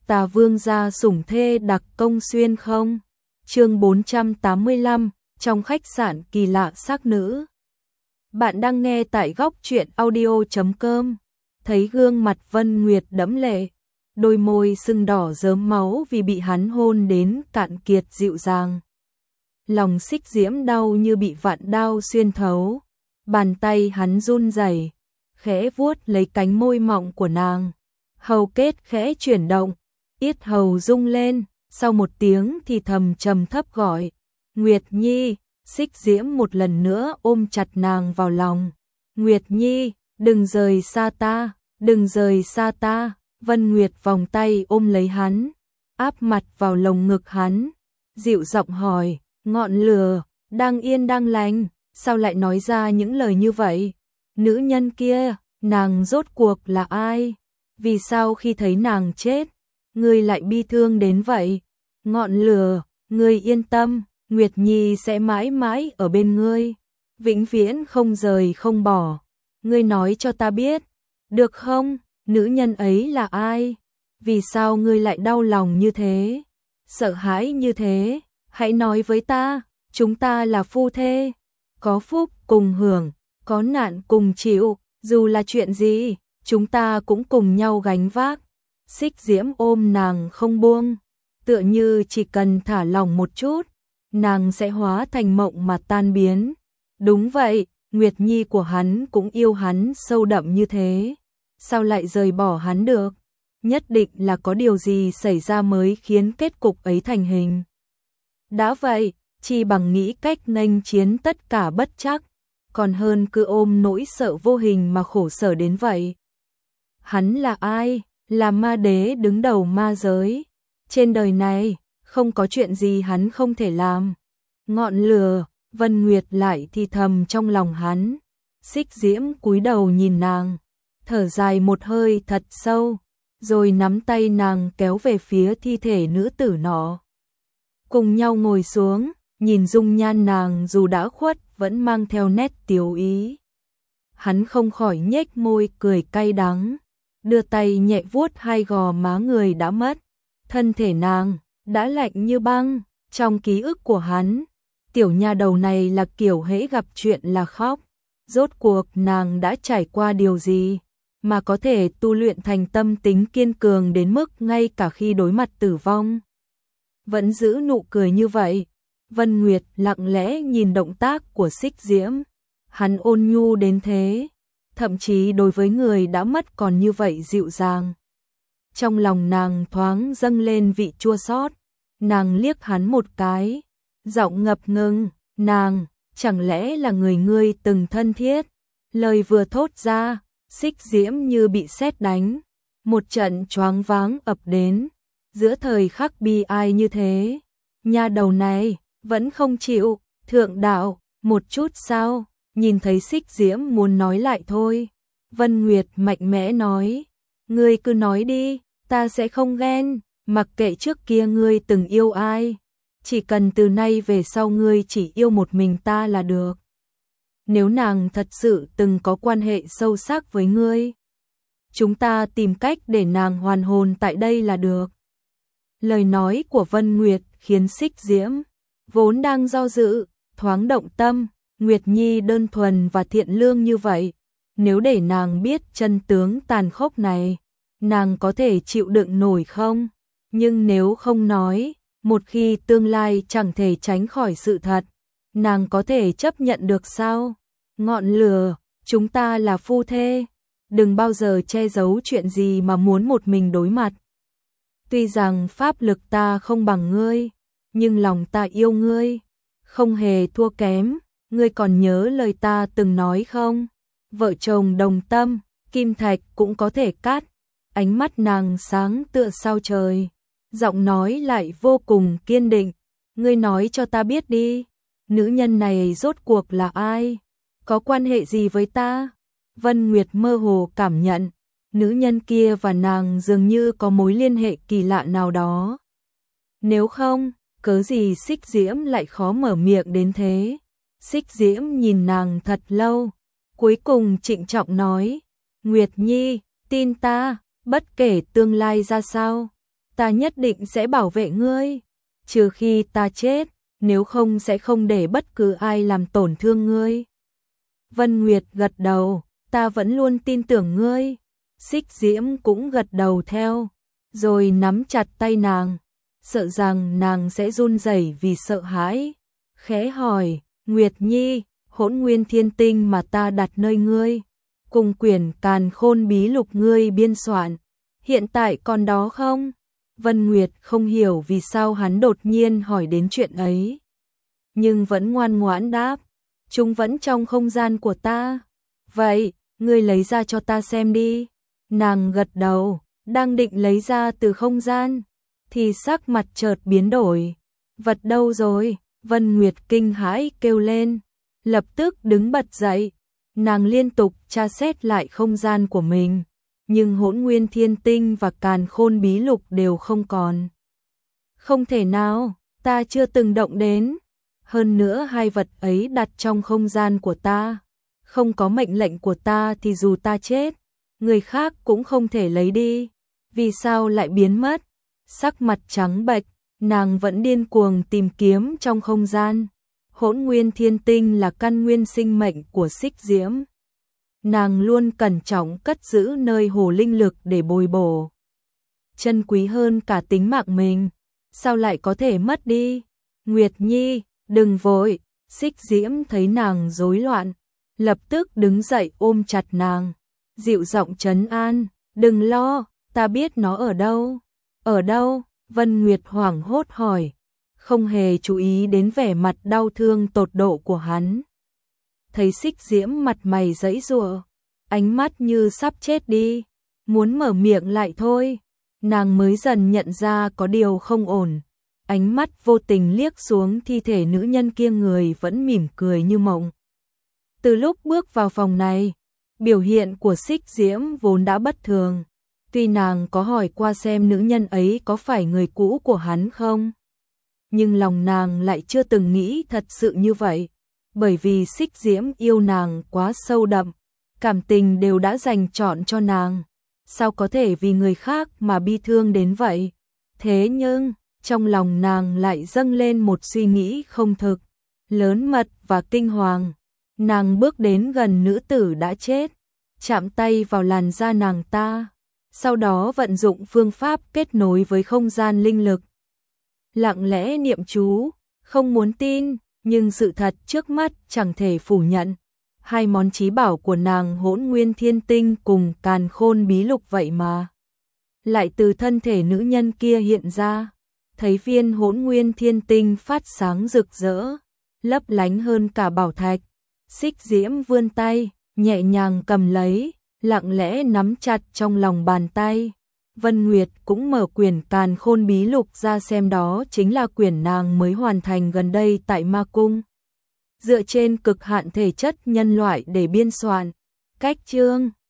Tà vương gia sủng thê đặc công xuyên không? Chương 485, trong khách sạn kỳ lạ sắc nữ. Bạn đang nghe tại góc truyện audio.com. Thấy gương mặt Vân Nguyệt đẫm lệ, đôi môi sưng đỏ rớm máu vì bị hắn hôn đến cạn kiệt dịu dàng. Lòng Xích Diễm đau như bị vạn đao xuyên thấu, bàn tay hắn run rẩy, khẽ vuốt lấy cánh môi mọng của nàng. Hầu kết khẽ chuyển động, yết hầu rung lên, sau một tiếng thì thầm trầm thấp gọi, Nguyệt Nhi. Xích Diễm một lần nữa ôm chặt nàng vào lòng. Nguyệt Nhi, đừng rời xa ta, đừng rời xa ta. Vân Nguyệt vòng tay ôm lấy hắn, áp mặt vào lồng ngực hắn, dịu giọng hỏi, ngọn lửa, đang yên đang lành, sao lại nói ra những lời như vậy? Nữ nhân kia, nàng rốt cuộc là ai? Vì sao khi thấy nàng chết, ngươi lại bi thương đến vậy? Ngọn lửa, ngươi yên tâm, Nguyệt Nhi sẽ mãi mãi ở bên ngươi, vĩnh viễn không rời không bỏ. Ngươi nói cho ta biết, được không? Nữ nhân ấy là ai? Vì sao ngươi lại đau lòng như thế? Sợ hãi như thế? Hãy nói với ta, chúng ta là phu thê, có phúc cùng hưởng, có nạn cùng chịu, dù là chuyện gì, chúng ta cũng cùng nhau gánh vác. Xích Diễm ôm nàng không buông, tựa như chỉ cần thả lỏng một chút, nàng sẽ hóa thành mộng mà tan biến. Đúng vậy, Nguyệt Nhi của hắn cũng yêu hắn sâu đậm như thế, sao lại rời bỏ hắn được? Nhất định là có điều gì xảy ra mới khiến kết cục ấy thành hình. Đã vậy, chi bằng nghĩ cách nghênh chiến tất cả bất chắc, còn hơn cứ ôm nỗi sợ vô hình mà khổ sở đến vậy. Hắn là ai? Là ma đế đứng đầu ma giới. Trên đời này, không có chuyện gì hắn không thể làm. Ngọn lửa, Vân Nguyệt lại thì thầm trong lòng hắn. Xích Diễm cúi đầu nhìn nàng, thở dài một hơi thật sâu, rồi nắm tay nàng kéo về phía thi thể nữ tử nọ. Cùng nhau ngồi xuống, nhìn dung nhan nàng dù đã khuất vẫn mang theo nét tiếu ý. Hắn không khỏi nhếch môi cười cay đắng, đưa tay nhẹ vuốt hai gò má người đã mất. Thân thể nàng đã lạnh như băng. Trong ký ức của hắn, tiểu nha đầu này là kiểu hễ gặp chuyện là khóc. Rốt cuộc nàng đã trải qua điều gì mà có thể tu luyện thành tâm tính kiên cường đến mức ngay cả khi đối mặt tử vong vẫn giữ nụ cười như vậy. Vân Nguyệt lặng lẽ nhìn động tác của Xích Diễm, hắn ôn nhu đến thế, thậm chí đối với người đã mất còn như vậy dịu dàng. Trong lòng nàng thoáng dâng lên vị chua xót, nàng liếc hắn một cái, giọng ngập ngừng, nàng, chẳng lẽ là người ngươi từng thân thiết? Lời vừa thốt ra, Xích Diễm như bị sét đánh, một trận choáng váng ập đến. Giữa thời khắc bi ai như thế, nha đầu này vẫn không chịu thượng đạo một chút sao? Nhìn thấy Xích Diễm muốn nói lại thôi, Vân Nguyệt mạnh mẽ nói, ngươi cứ nói đi, ta sẽ không ghen, mặc kệ trước kia ngươi từng yêu ai, chỉ cần từ nay về sau ngươi chỉ yêu một mình ta là được. Nếu nàng thật sự từng có quan hệ sâu sắc với ngươi, chúng ta tìm cách để nàng hoàn hồn tại đây là được. Lời nói của Vân Nguyệt khiến Xích Diễm vốn đang do dự, thoáng động tâm. Nguyệt Nhi đơn thuần và thiện lương như vậy, nếu để nàng biết chân tướng tàn khốc này, nàng có thể chịu đựng nổi không? Nhưng nếu không nói, một khi tương lai chẳng thể tránh khỏi sự thật, nàng có thể chấp nhận được sao? Ngọn lửa, chúng ta là phu thê, đừng bao giờ che giấu chuyện gì mà muốn một mình đối mặt. Tuy rằng pháp lực ta không bằng ngươi, nhưng lòng ta yêu ngươi, không hề thua kém. Ngươi còn nhớ lời ta từng nói không? Vợ chồng đồng tâm, kim thạch cũng có thể cắt. Ánh mắt nàng sáng tựa sao trời, giọng nói lại vô cùng kiên định. Ngươi nói cho ta biết đi, nữ nhân này rốt cuộc là ai? Có quan hệ gì với ta? Vân Nguyệt mơ hồ cảm nhận, nữ nhân kia và nàng dường như có mối liên hệ kỳ lạ nào đó. Nếu không, cớ gì Xích Diễm lại khó mở miệng đến thế? Xích Diễm nhìn nàng thật lâu, cuối cùng trịnh trọng nói, Nguyệt Nhi, tin ta, bất kể tương lai ra sao, ta nhất định sẽ bảo vệ ngươi, trừ khi ta chết, nếu không sẽ không để bất cứ ai làm tổn thương ngươi. Vân Nguyệt gật đầu, ta vẫn luôn tin tưởng ngươi. Xích Diễm cũng gật đầu theo, rồi nắm chặt tay nàng, sợ rằng nàng sẽ run rẩy vì sợ hãi. Khẽ hỏi, Nguyệt Nhi, Hỗn Nguyên Thiên Tinh mà ta đặt nơi ngươi, cùng quyển Càn Khôn Bí Lục ngươi biên soạn, hiện tại còn đó không? Vân Nguyệt không hiểu vì sao hắn đột nhiên hỏi đến chuyện ấy, nhưng vẫn ngoan ngoãn đáp, chúng vẫn trong không gian của ta. Vậy, ngươi lấy ra cho ta xem đi. Nàng gật đầu, đang định lấy ra từ không gian, thì sắc mặt chợt biến đổi. Vật đâu rồi? Vân Nguyệt kinh hãi kêu lên, lập tức đứng bật dậy. Nàng liên tục tra xét lại không gian của mình, nhưng Hỗn Nguyên Thiên Tinh và Càn Khôn Bí Lục đều không còn. Không thể nào, ta chưa từng động đến. Hơn nữa hai vật ấy đặt trong không gian của ta, không có mệnh lệnh của ta thì dù ta chết, người khác cũng không thể lấy đi. Vì sao lại biến mất? Sắc mặt trắng bệch, nàng vẫn điên cuồng tìm kiếm trong không gian. Hỗn Nguyên Thiên Tinh là căn nguyên sinh mệnh của Xích Diễm. Nàng luôn cẩn trọng cất giữ nơi hồ linh lực để bồi bổ. Chân quý hơn cả tính mạng mình, sao lại có thể mất đi? Nguyệt Nhi, đừng vội. Xích Diễm thấy nàng rối loạn, lập tức đứng dậy ôm chặt nàng, dịu giọng trấn an, đừng lo, ta biết nó ở đâu. Ở đâu? Vân Nguyệt hoảng hốt hỏi, không hề chú ý đến vẻ mặt đau thương tột độ của hắn. Thấy Xích Diễm mặt mày giãy giụa, ánh mắt như sắp chết đi, muốn mở miệng lại thôi. Nàng mới dần nhận ra có điều không ổn, ánh mắt vô tình liếc xuống thi thể nữ nhân kia, người vẫn mỉm cười như mộng. Từ lúc bước vào phòng này, biểu hiện của Xích Diễm vốn đã bất thường. Tuy nàng có hỏi qua xem nữ nhân ấy có phải người cũ của hắn không, nhưng lòng nàng lại chưa từng nghĩ thật sự như vậy, bởi vì Xích Diễm yêu nàng quá sâu đậm, cảm tình đều đã dành trọn cho nàng, sao có thể vì người khác mà bi thương đến vậy. Thế nhưng, trong lòng nàng lại dâng lên một suy nghĩ không thực, lớn mật và kinh hoàng. Nàng bước đến gần nữ tử đã chết, chạm tay vào làn da nàng ta, sau đó vận dụng phương pháp kết nối với không gian linh lực. Lặng lẽ niệm chú, không muốn tin, nhưng sự thật trước mắt chẳng thể phủ nhận. Hai món chí bảo của nàng, Hỗn Nguyên Thiên Tinh cùng Càn Khôn Bí Lục vậy mà lại từ thân thể nữ nhân kia hiện ra. Thấy viên Hỗn Nguyên Thiên Tinh phát sáng rực rỡ, lấp lánh hơn cả bảo thạch. Xích Diễm vươn tay, nhẹ nhàng cầm lấy, lặng lẽ nắm chặt trong lòng bàn tay. Vân Nguyệt cũng mở quyển Càn Khôn Bí Lục ra xem, đó chính là quyển nàng mới hoàn thành gần đây tại Ma Cung, dựa trên cực hạn thể chất nhân loại để biên soạn. Cách chương